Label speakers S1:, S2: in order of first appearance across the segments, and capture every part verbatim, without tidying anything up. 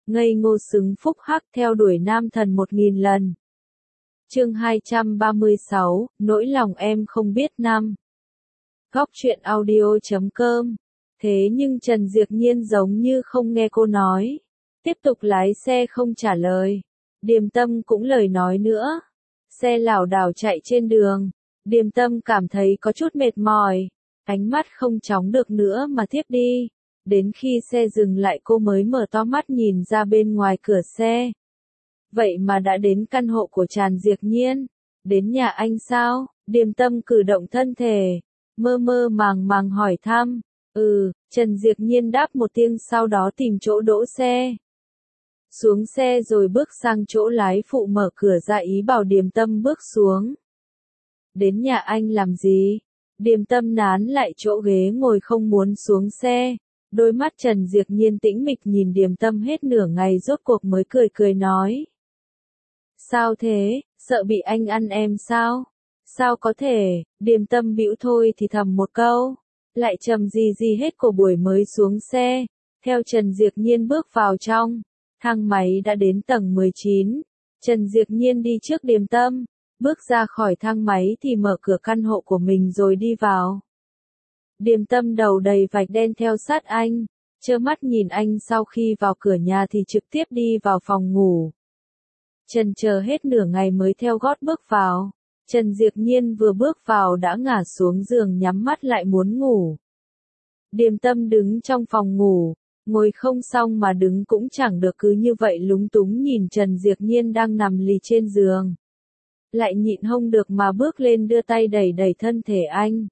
S1: ngây ngô xứng phúc hắc theo đuổi nam thần một nghìn lần. Chương hai trăm ba mươi sáu, nỗi lòng em không biết năm. Góc truyện audio chấm com. Thế nhưng Trần Diệp Nhiên giống như không nghe cô nói. Tiếp tục lái xe không trả lời. Điềm Tâm cũng lời nói nữa. Xe lảo đảo chạy trên đường. Điềm Tâm cảm thấy có chút mệt mỏi. Ánh mắt không chóng được nữa mà thiếp đi. Đến khi xe dừng lại cô mới mở to mắt nhìn ra bên ngoài cửa xe. Vậy mà đã đến căn hộ của Trần Diệp Nhiên. Đến nhà anh sao? Điềm Tâm cử động thân thể. Mơ mơ màng màng hỏi thăm. Ừ, Trần Diệp Nhiên đáp một tiếng sau đó tìm chỗ đỗ xe. Xuống xe rồi bước sang chỗ lái phụ mở cửa ra ý bảo Điềm Tâm bước xuống. Đến nhà anh làm gì? Điềm Tâm nán lại chỗ ghế ngồi không muốn xuống xe. Đôi mắt Trần Diệp Nhiên tĩnh mịch nhìn Điềm Tâm hết nửa ngày rốt cuộc mới cười cười nói. Sao thế, sợ bị anh ăn em sao? Sao có thể, Điềm Tâm bĩu thôi thì thầm một câu. Lại trầm gì gì hết của buổi mới xuống xe. Theo Trần Diệp Nhiên bước vào trong. Thang máy đã đến tầng mười chín. Trần Diệp Nhiên đi trước Điềm Tâm. Bước ra khỏi thang máy thì mở cửa căn hộ của mình rồi đi vào. Điềm Tâm đầu đầy vạch đen theo sát anh. Trơ mắt nhìn anh sau khi vào cửa nhà thì trực tiếp đi vào phòng ngủ. Trần chờ hết nửa ngày mới theo gót bước vào. Trần Diệp Nhiên vừa bước vào đã ngả xuống giường nhắm mắt lại muốn ngủ. Điềm Tâm đứng trong phòng ngủ, ngồi không xong mà đứng cũng chẳng được cứ như vậy lúng túng nhìn Trần Diệp Nhiên đang nằm lì trên giường. Lại nhịn không được mà bước lên đưa tay đẩy đẩy thân thể anh.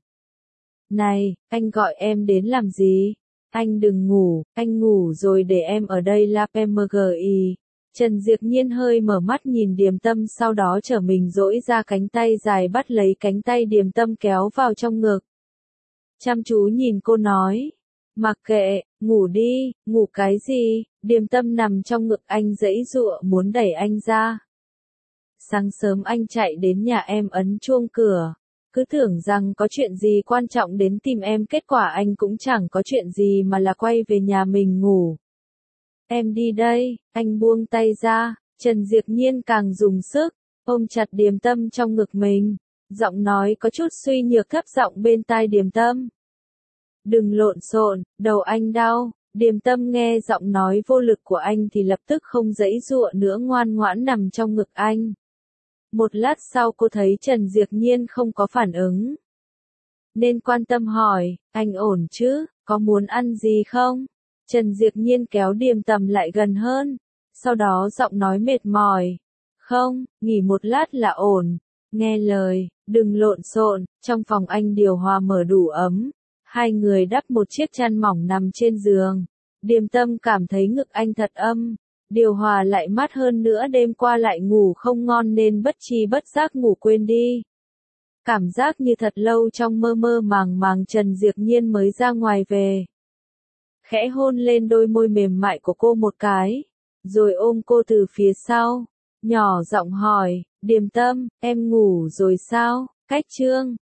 S1: Này, anh gọi em đến làm gì? Anh đừng ngủ, anh ngủ rồi để em ở đây la pmgi. Trần Diệp Nhiên hơi mở mắt nhìn Điềm Tâm sau đó trở mình duỗi ra cánh tay dài bắt lấy cánh tay Điềm Tâm kéo vào trong ngực. Chăm chú nhìn cô nói. Mặc kệ, ngủ đi, ngủ cái gì? Điềm Tâm nằm trong ngực anh giãy giụa muốn đẩy anh ra. Sáng sớm anh chạy đến nhà em ấn chuông cửa. Cứ tưởng rằng có chuyện gì quan trọng đến tìm em kết quả anh cũng chẳng có chuyện gì mà là quay về nhà mình ngủ. Em đi đây, anh buông tay ra, Trần Diệp Nhiên càng dùng sức, ôm chặt Điềm Tâm trong ngực mình, giọng nói có chút suy nhược thấp giọng bên tai Điềm Tâm. Đừng lộn xộn, đầu anh đau, Điềm Tâm nghe giọng nói vô lực của anh thì lập tức không giãy giụa nữa ngoan ngoãn nằm trong ngực anh. Một lát sau cô thấy Trần Diệp Nhiên không có phản ứng. Nên quan tâm hỏi, anh ổn chứ, có muốn ăn gì không? Trần Diệp Nhiên kéo Điềm Tâm lại gần hơn. Sau đó giọng nói mệt mỏi. Không, nghỉ một lát là ổn. Nghe lời, đừng lộn xộn, trong phòng anh điều hòa mở đủ ấm. Hai người đắp một chiếc chăn mỏng nằm trên giường. Điềm Tâm cảm thấy ngực anh thật âm. Điều hòa lại mát hơn nữa đêm qua lại ngủ không ngon nên bất tri bất giác ngủ quên đi. Cảm giác như thật lâu trong mơ mơ màng màng Trần Diệp Nhiên mới ra ngoài về. Khẽ hôn lên đôi môi mềm mại của cô một cái, rồi ôm cô từ phía sau, nhỏ giọng hỏi, Điềm Tâm, em ngủ rồi sao? Cách chương,